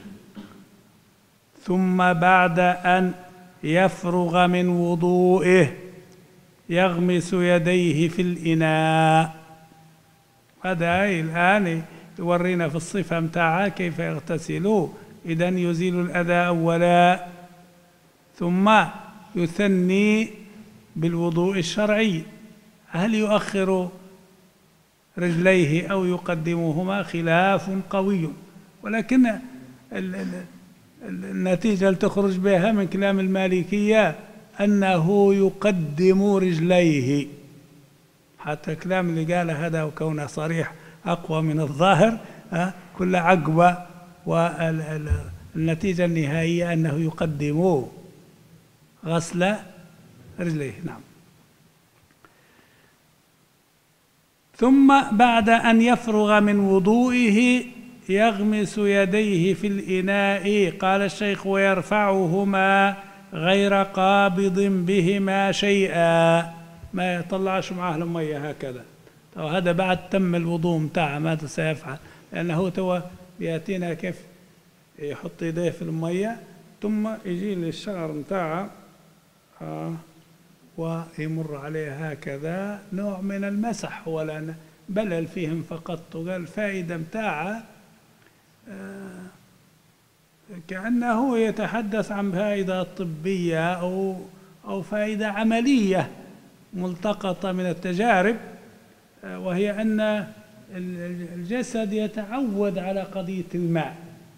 ثم بعد أن يفرغ من وضوئه يغمس يديه في الإناء. هذا الآن يورينا في الصفة متاعها كيف يغتسلوا. إذن يزيل الأذى أولا ثم يثني بالوضوء الشرعي. هل يؤخر رجليه أو يقدمهما؟ خلاف قوي، ولكن النتيجة اللي تخرج بها من كلام المالكية أنه يقدم رجليه. حتى الكلام اللي قاله هذا وكونه صريح أقوى من الظاهر كل عقبة، والنتيجة النهائية أنه يقدم غسل رجليه. نعم. ثم بعد أن يفرغ من وضوئه يغمس يديه في الإناء. قال الشيخ ويرفعهما غير قابض بهما شيئا، ما يطلعش معاه المية هكذا. وهذا بعد تم الوضوء متاعه ماذا سيفعل؟ لأنه تو يأتينا كيف يحط يديه في المية ثم يجي للشعر متاعه آه ويمر عليه هكذا، نوع من المسح، هو لأن بلل فيهم فقط. وقال الفائدة متاعه آه كأنه يتحدث عن فائدة طبية أو أو فائدة عملية ملتقطة من التجارب، وهي أن الجسد يتعود على قضية الماء.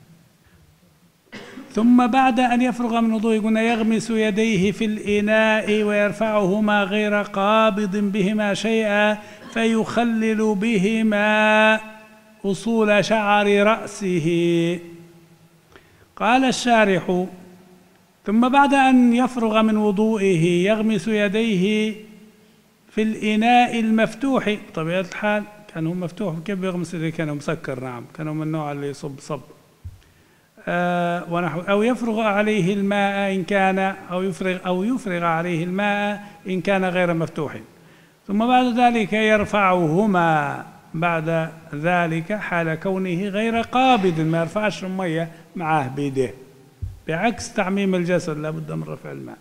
ثم بعد أن يفرغ من وضوءه قلنا يغمس يديه في الإناء ويرفعهما غير قابض بهما شيئا فيخلل بهما أصول شعر رأسه. قال الشارح: ثم بعد أن يفرغ من وضوئه يغمس يديه في الإناء المفتوح. بطبيعة الحال كان هو مفتوح، كيف يغمس يديه؟ كان مسكر، نعم، كان من النوع اللي يصب صب. آه ونحو أو يفرغ عليه الماء إن كان أو يفرغ أو يفرغ عليه الماء إن كان غير مفتوح. ثم بعد ذلك يرفعهما بعد ذلك حال كونه غير قابض، ما يرفعش المية معاه بيده، بعكس تعميم الجسد لابد من رفع الماء.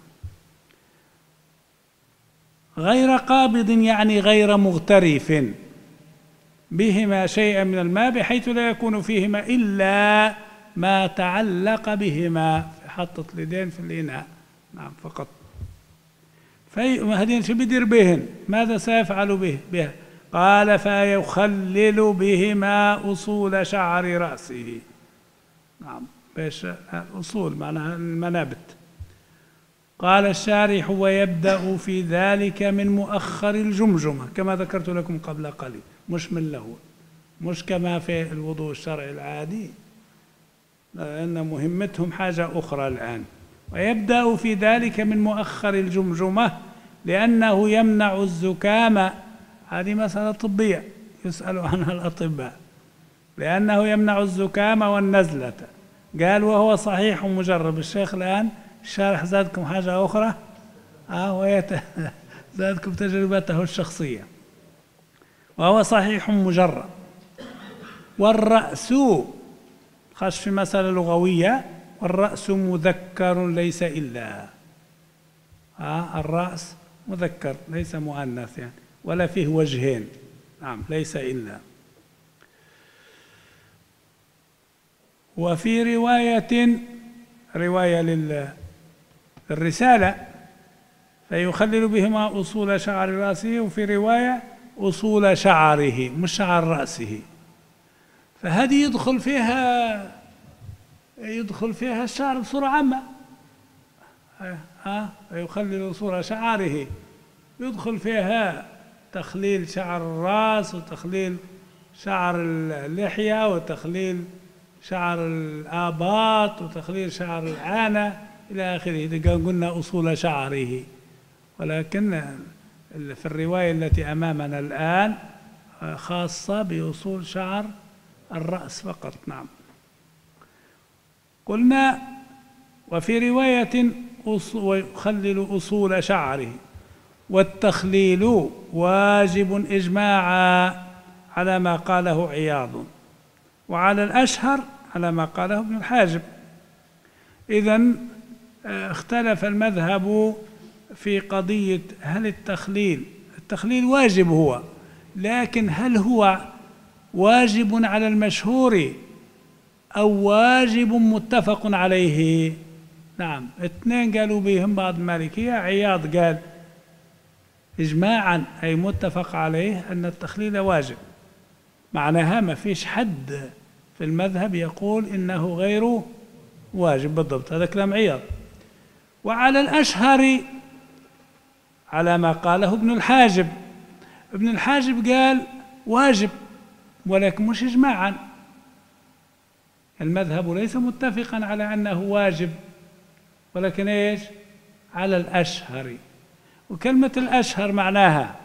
غير قابض يعني غير مغترف بهما شيئا من الماء بحيث لا يكون فيهما إلا ما تعلق بهما، حطت اليدين في الإناء، نعم، فقط. فهذين شو بيدير بهن؟ ماذا سيفعل به بها؟ قال: فيخلل بهما أصول شعر رأسه. نعم، باش الأصول معناها المنابت. قال الشارح: ويبدأ في ذلك من مؤخر الجمجمة كما ذكرت لكم قبل قليل، مش من له، مش كما في الوضوء الشرعي العادي، لأن مهمتهم حاجة أخرى الآن. ويبدأ في ذلك من مؤخر الجمجمة لأنه يمنع الزكام. هذه مسألة طبية يسأل عنها الأطباء. لأنه يمنع الزكام والنزلة. قال: وهو صحيح مجرب. الشيخ الآن الشارح زادكم حاجة أخرى، آه ويت زادكم تجربته الشخصية. وهو صحيح مجرب. والرأس خش في مسألة لغوية، والرأس مذكر ليس إلا. آه الرأس مذكر ليس مؤنث يعني، ولا فيه وجهين، نعم، ليس إلا. وفي رواية رواية للرسالة: فيخلل بهما أصول شعر رأسه، وفي رواية أصول شعره مش شعر رأسه. فهذه يدخل فيها يدخل فيها الشعر بصورة عامة. ها يخلل أصول شعره يدخل فيها تخليل شعر الرأس، وتخليل شعر اللحية، وتخليل شعر الآباط، وتخليل شعر العانة إلى آخره. إذا قلنا أصول شعره، ولكن في الرواية التي أمامنا الآن خاصة بأصول شعر الرأس فقط. نعم. قلنا: وفي رواية ويخلل أصول شعره. والتخليل واجب إجماعا على ما قاله عياض، وعلى الأشهر على ما قاله ابن الحاجب. إذن اختلف المذهب في قضية هل التخليل التخليل واجب هو، لكن هل هو واجب على المشهور أو واجب متفق عليه؟ نعم، اثنين قالوا بهم بعض المالكية. عياض قال إجماعا أي متفق عليه أن التخليل واجب، معناها ما فيش حد في المذهب يقول إنه غير واجب بالضبط. هذا كلام عياض. وعلى الأشهر على ما قاله ابن الحاجب. ابن الحاجب قال واجب ولكن مش إجماعا. المذهب ليس متفقا على أنه واجب، ولكن إيش؟ على الأشهر. وكلمة الأشهر معناها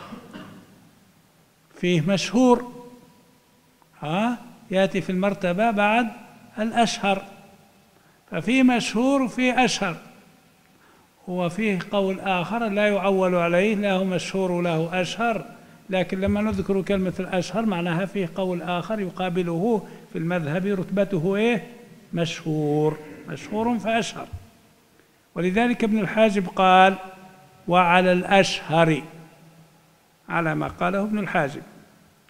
فيه مشهور، ها يأتي في المرتبة بعد الأشهر، ففي مشهور وفي أشهر. وفيه قول آخر لا يعول عليه، له مشهور وله أشهر، لكن لما نذكر كلمة الأشهر معناها فيه قول آخر يقابله في المذهب رتبته إيه؟ مشهور، مشهور فأشهر. ولذلك ابن الحاجب قال وعلى الأشهر على ما قاله ابن الحاجب.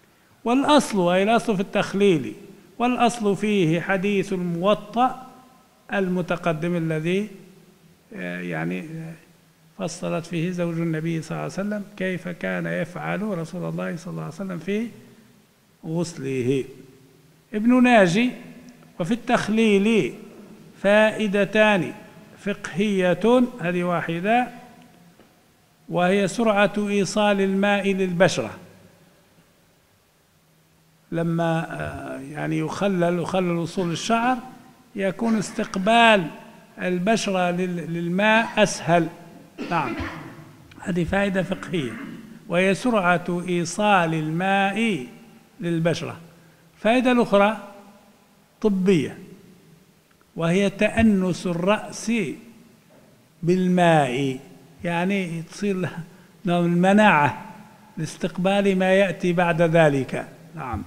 والأصل أي الأصل في التخليل، والأصل فيه حديث الموطأ المتقدم الذي يعني فصلت فيه زوج النبي صلى الله عليه وسلم كيف كان يفعل رسول الله صلى الله عليه وسلم في غسله. ابن ناجي: وفي التخليل فائدتان فقهية، هذه واحدة، وهي سرعة إيصال الماء للبشرة. لما يعني يخلل يخلل وصول الشعر يكون استقبال البشرة للماء أسهل. نعم، هذه فائدة فقهية، وهي سرعة إيصال الماء للبشرة. فائدة الأخرى طبية، وهي تأنس الرأس بالماء، يعني تصير له المناعة لاستقبال ما يأتي بعد ذلك. نعم.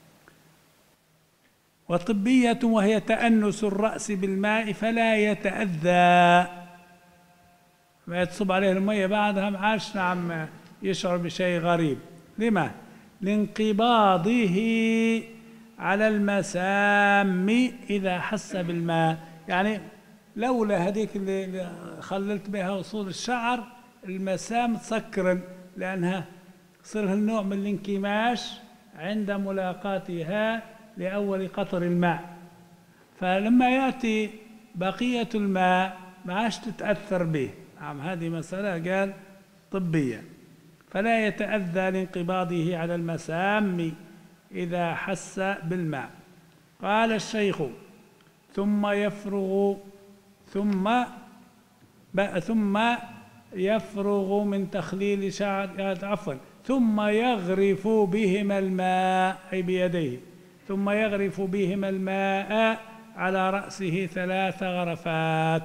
وطبية، وهي تأنس الرأس بالماء فلا يتأذى، ما تصب عليه المية بعدها ما عادش نعم يشعر بشيء غريب. لما؟ لانقباضه على المسام إذا حس بالماء. يعني لولا هذيك اللي خللت بها وصول الشعر المسام تسكرن، لأنها يصير لها النوع من الانكماش عند ملاقاتها لأول قطر الماء، فلما يأتي بقية الماء ما عادش تتأثر به. نعم، هذه مسألة قال طبية. فلا يتأذى لانقباضه على المسام إذا حس بالماء. قال الشيخ: ثم يفرغ ثم ثم يفرغ من تخليل شعر عفوا ثم يغرف بهما الماء، أي بيديه، ثم يغرف بهما الماء على رأسه ثلاث غرفات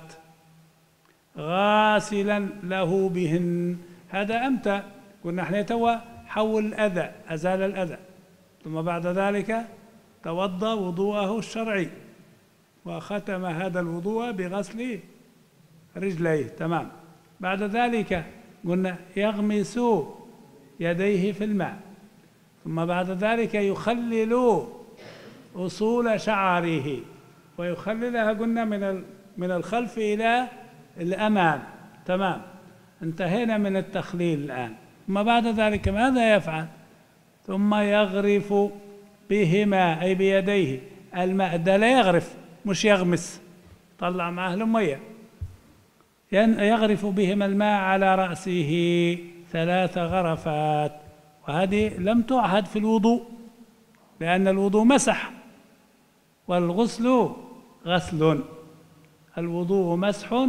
غاسلا له بهن. هذا أمتى؟ قلنا احنا توا حول الأذى، أزال الأذى، ثم بعد ذلك توضأ وضوءه الشرعي وختم هذا الوضوء بغسل رجليه. تمام. بعد ذلك قلنا يغمس يديه في الماء، ثم بعد ذلك يخلل أصول شعره، ويخللها قلنا من من الخلف إلى الأمام. تمام، انتهينا من التخليل الآن. ثم بعد ذلك ماذا يفعل؟ ثم يغرف بهما، أي بيديه، الماء. ده لا يغرف، مش يغمس، طلع معه المية. يغرف بهما الماء على رأسه ثلاث غرفات، وهذه لم تعهد في الوضوء، لأن الوضوء مسح والغسل غسل. الوضوء مسح.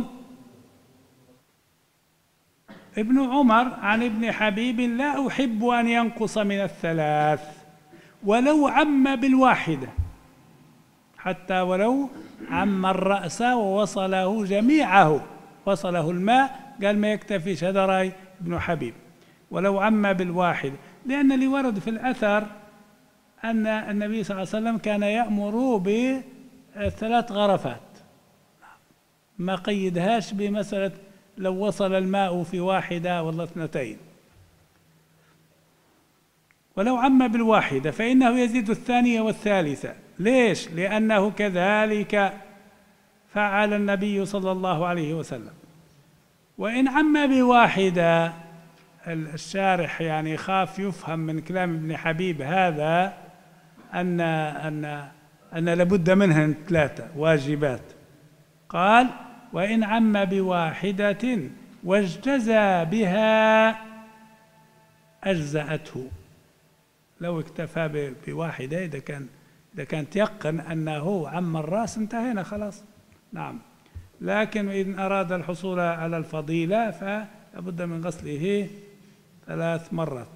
ابن عمر عن ابن حبيب: لا أحب أن ينقص من الثلاث ولو عم بالواحدة، حتى ولو عم الرأس ووصله جميعه، وصله الماء، قال ما يكتفيش. هذا رأي ابن حبيب، ولو عم بالواحد، لأن اللي ورد في الأثر أن النبي صلى الله عليه وسلم كان يأمر بثلاث غرفات، ما قيدهاش بمسألة لو وصل الماء في واحدة ولا اثنتين. ولو عم بالواحدة فإنه يزيد الثانية والثالثة. ليش؟ لأنه كذلك فعل النبي صلى الله عليه وسلم. وإن عم بواحدة، الشارح يعني خاف يفهم من كلام ابن حبيب هذا أن أن أن لابد منها ثلاثة واجبات. قال: وإن عم بواحدة واجتزى بها أجزأته. لو اكتفى بواحدة، إذا كان إذا كان تيقن أنه عم الرأس انتهينا خلاص. نعم. لكن إن أراد الحصول على الفضيلة فلابد من غسله ثلاث مرات.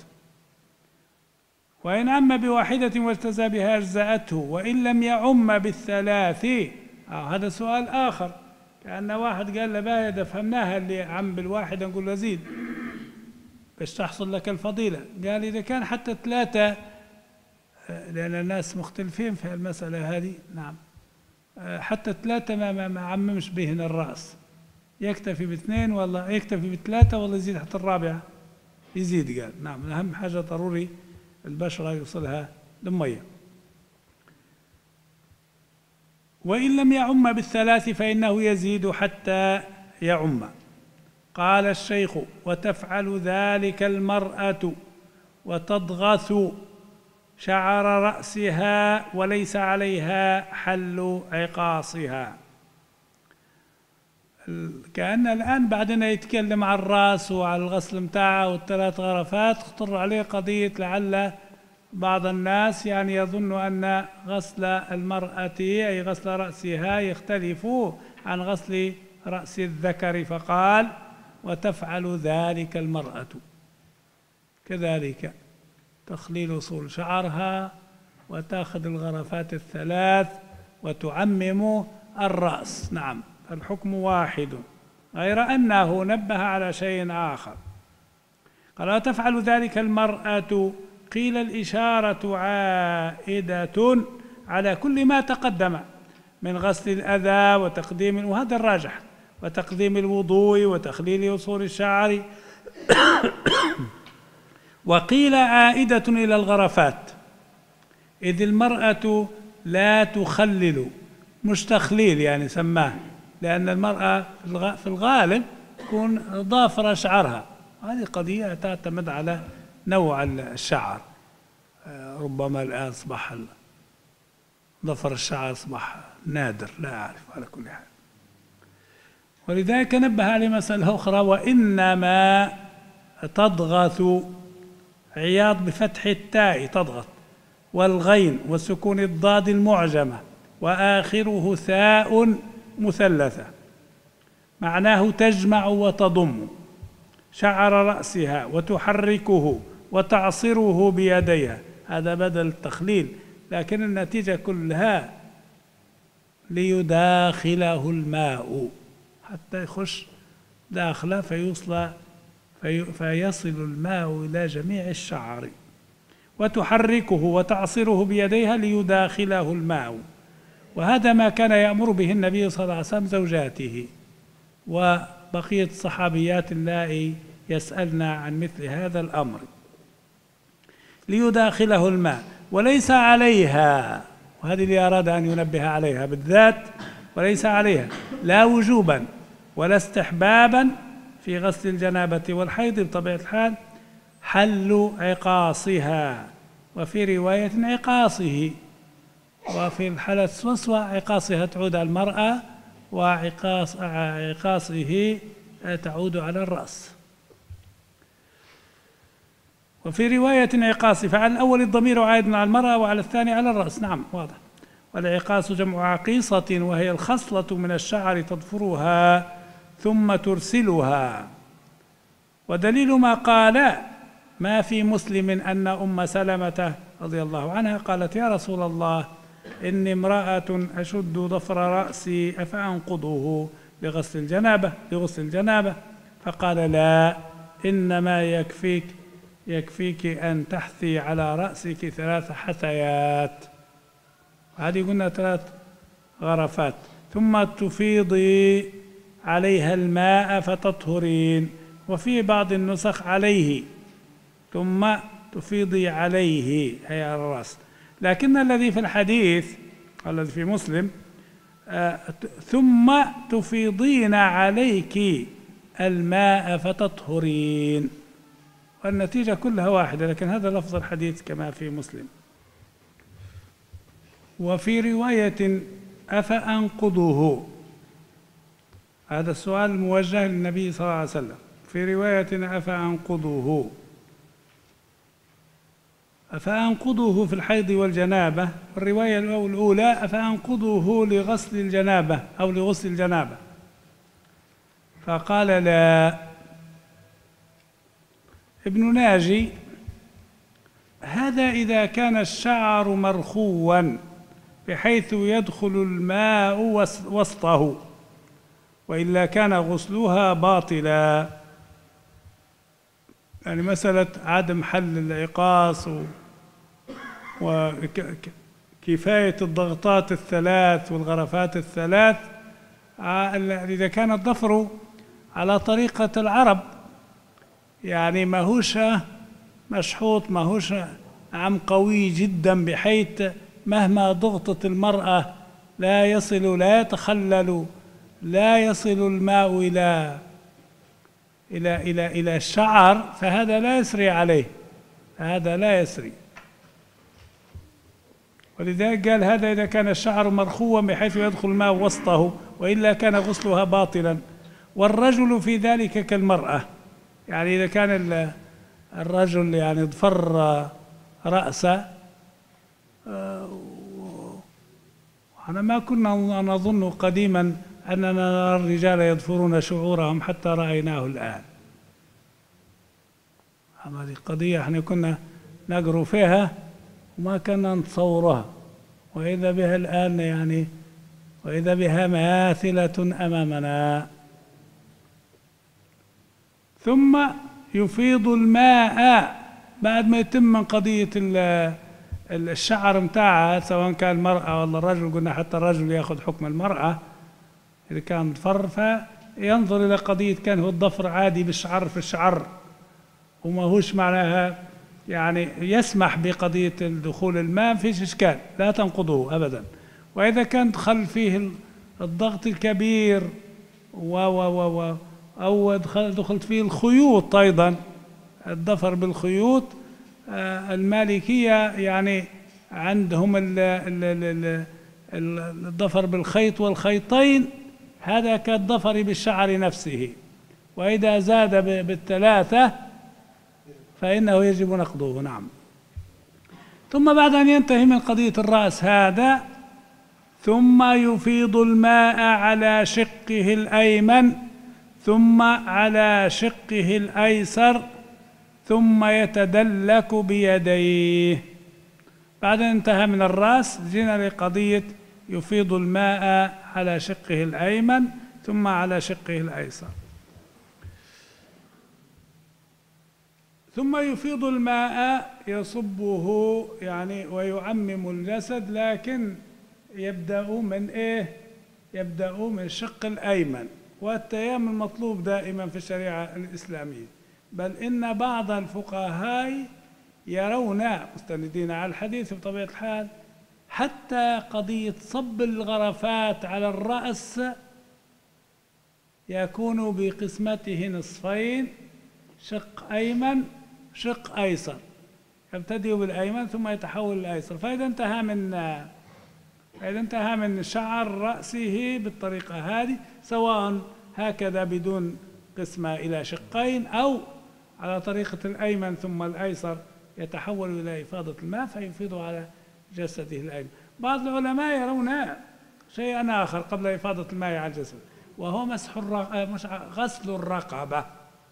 وإن عم بواحدة واجتزى بها أجزأته، وإن لم يعم بالثلاث. آه هذا سؤال آخر، كأن واحد قال له ده فهمناها اللي عم بالواحدة، نقول له زيد باش تحصل لك الفضيلة. قال إذا كان حتى ثلاثة، لأن الناس مختلفين في المسألة هذه. نعم، حتى ثلاثة ما ما عممش بهن الرأس، يكتفي باثنين والله يكتفي بثلاثة والله يزيد حتى الرابعة يزيد. قال نعم، أهم حاجة ضروري البشرة يوصلها للمية. وإن لم يعم بالثلاث فإنه يزيد حتى يعم. قال الشيخ: وتفعل ذلك المرأة وتضغث شعر رأسها وليس عليها حل عقاصها. كأن الآن بعدنا يتكلم عن الرأس وعلى الغسل متاعه والثلاث غرفات، خطر عليه قضية لعل بعض الناس يعني يظن أن غسل المرأة أي غسل رأسها يختلف عن غسل رأس الذكر، فقال: وتفعل ذلك المرأة، كذلك تخليل أصول شعرها وتأخذ الغرفات الثلاث وتعمم الرأس. نعم، الحكم واحد، غير أنه نبه على شيء آخر. قال: وتفعل ذلك المرأة، قيل الإشارة عائدة على كل ما تقدم من غسل الأذى وتقديم، وهذا الراجح، وتقديم الوضوء وتخليل أصول الشعر. وقيل عائدة إلى الغرفات، إذ المرأة لا تخلل، مش تخليل يعني سماه، لأن المرأة في الغالب تكون ضافرة شعرها، هذه قضية تعتمد على نوع الشعر. ربما الآن أصبح ضفر الشعر أصبح نادر، لا أعرف، على كل حال. ولذلك نبه على مسألة أخرى: وإنما تضغث، عياض بفتح التاء تضغط، والغين وسكون الضاد المعجمة، وآخره ثاء مثلثة، معناه تجمع وتضم شعر رأسها وتحركه وتعصره بيديها، هذا بدل التخليل، لكن النتيجة كلها ليداخله الماء حتى يخش داخله فيوصل في فيصل الماء إلى جميع الشعر، وتحركه وتعصره بيديها ليداخله الماء. وهذا ما كان يأمر به النبي صلى الله عليه وسلم زوجاته وبقية الصحابيات اللائي يسألن عن مثل هذا الأمر، ليداخله الماء وليس عليها، وهذه اللي أراد أن ينبه عليها بالذات، وليس عليها لا وجوبا ولا استحبابا في غسل الجنابة والحيض بطبيعة الحال حل عقاصها، وفي رواية عقاصه، وفي الحالة السوسوة عقاصها تعود على المرأة وعقاص عقاصه تعود على الرأس. وفي رواية عقاص، فعلى الأول الضمير عائد على المرأة وعلى الثاني على الرأس. نعم، واضح. والعقاص جمع عقيصة، وهي الخصلة من الشعر تضفرها ثم ترسلها. ودليل ما قال ما في مسلم أن أم سلمة رضي الله عنها قالت: يا رسول الله، إني امرأة أشد ضفر رأسي أفأنقضه لغسل الجنابة لغسل الجنابة؟ فقال: لا، إنما يكفيك يكفيك أن تحثي على رأسك ثلاث حثيات، هذه قلنا ثلاث غرفات، ثم تفيضي عليها الماء فتطهرين، وفي بعض النسخ عليه، ثم تفيضي عليه أي على الرأس. لكن الذي في الحديث الذي في مسلم آه ثم تفيضين عليك الماء فتطهرين، والنتيجة كلها واحدة، لكن هذا لفظ الحديث كما في مسلم. وفي رواية أفأنقضه، هذا السؤال موجه للنبي صلى الله عليه وسلم، في رواية أفأنقضه، أفأنقضه في الحيض والجنابة، الرواية الأولى أفأنقضه لغسل الجنابة أو لغسل الجنابة، فقال: لا. ابن ناجي: هذا إذا كان الشعر مرخوا بحيث يدخل الماء وسطه، وإلا كان غسلها باطلا. يعني مسألة عدم حل العقاص وكفاية الضغطات الثلاث والغرفات الثلاث، إذا كان الضفر على طريقة العرب، يعني ماهوش مشحوط، ماهوش عم قوي جدا بحيث مهما ضغطت المرأة لا يصل لا يتخلل لا يصل الماء إلى إلى إلى إلى الشعر، فهذا لا يسري عليه، هذا لا يسري. ولذلك قال هذا إذا كان الشعر مرخوا بحيث يدخل الماء وسطه، وإلا كان غسلها باطلا. والرجل في ذلك كالمرأة، يعني إذا كان الرجل يعني ضفر رأسه، أنا ما كنا نظن قديما أننا نرى الرجال يضفرون شعورهم حتى رأيناه الآن. هذه قضية احنا كنا نقرأ فيها وما كنا نتصورها، وإذا بها الآن يعني وإذا بها ماثلة أمامنا. ثم يفيض الماء بعد ما يتم من قضية الشعر متاعها، سواء كان المرأة ولا الرجل، قلنا حتى الرجل يأخذ حكم المرأة إذا كان ضفر، فينظر إلى قضية كان هو الضفر عادي بالشعر في الشعر وما هوش معناها يعني يسمح بقضية دخول الماء، فيش إشكال، لا تنقضه أبدا. وإذا كان دخل فيه الضغط الكبير و و و و أو دخلت فيه الخيوط أيضا، الضفر بالخيوط، المالكية يعني عندهم الضفر بالخيط والخيطين، هذا كالضفر بالشعر نفسه، وإذا زاد بالثلاثة فإنه يجب نقضه. نعم. ثم بعد أن ينتهي من قضية الرأس هذا، ثم يفيض الماء على شقه الأيمن ثم على شقه الأيسر ثم يتدلك بيديه. بعد أن انتهى من الرأس جينا لقضية يفيض الماء على شقه الأيمن ثم على شقه الأيسر. ثم يفيض الماء يصبه يعني ويعمم الجسد، لكن يبدأ من إيه؟ يبدأ من الشق الأيمن. والتيمم المطلوب دائما في الشريعة الإسلامية، بل إن بعض الفقهاء يرون مستندين على الحديث بطبيعة الحال حتى قضية صب الغرفات على الرأس يكون بقسمته نصفين، شق أيمن شق أيسر، يبتدئ بالأيمن ثم يتحول للأيسر. فإذا انتهى من فإذا انتهى من شعر رأسه بالطريقة هذه، سواء هكذا بدون قسمة إلى شقين أو على طريقة الأيمن ثم الأيسر، يتحول إلى إفاضة الماء فيفيض على جسده الأيمن. بعض العلماء يرون شيئا آخر قبل إفاضة الماء على الجسد، وهو مسح مش غسل الرقبة.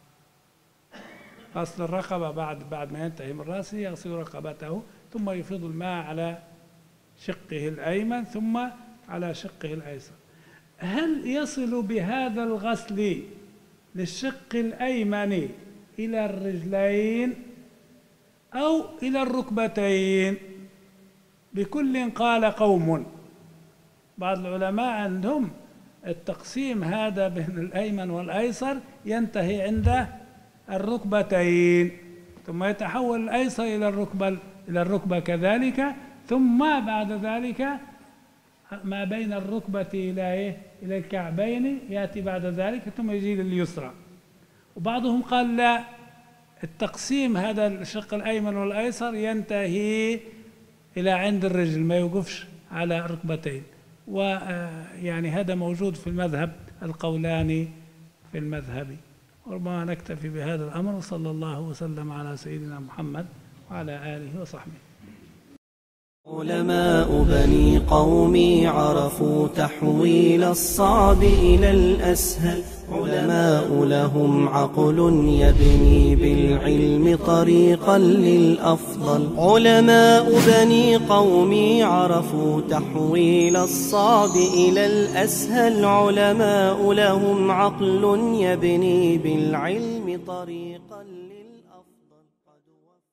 غسل الرقبة بعد بعد ما ينتهي من رأسه يغسل رقبته ثم يفيض الماء على شقه الأيمن ثم على شقه الأيسر. هل يصل بهذا الغسل للشق الأيمن إلى الرجلين أو إلى الركبتين؟ بكل قال قوم. بعض العلماء عندهم التقسيم هذا بين الأيمن والأيسر ينتهي عند الركبتين، ثم يتحول الأيسر إلى الركبة إلى الركبة كذلك، ثم بعد ذلك ما بين الركبة إلى إيه؟ إلى الكعبين يأتي بعد ذلك ثم يجي لليسرى. وبعضهم قال لا، التقسيم هذا الشق الأيمن والأيسر ينتهي إلى عند الرجل، ما يوقفش على الركبتين. ويعني هذا موجود في المذهب، القولان في المذهب. وربما نكتفي بهذا الأمر، وصلى الله وسلم على سيدنا محمد وعلى آله وصحبه. علماء بني قومي عرفوا تحويل الصعب إلى الأسهل، علماء لهم عقل يبني بالعلم طريقا للأفضل. علماء بني قومي عرفوا تحويل الصعب إلى الأسهل، علماء لهم عقل يبني بالعلم طريقا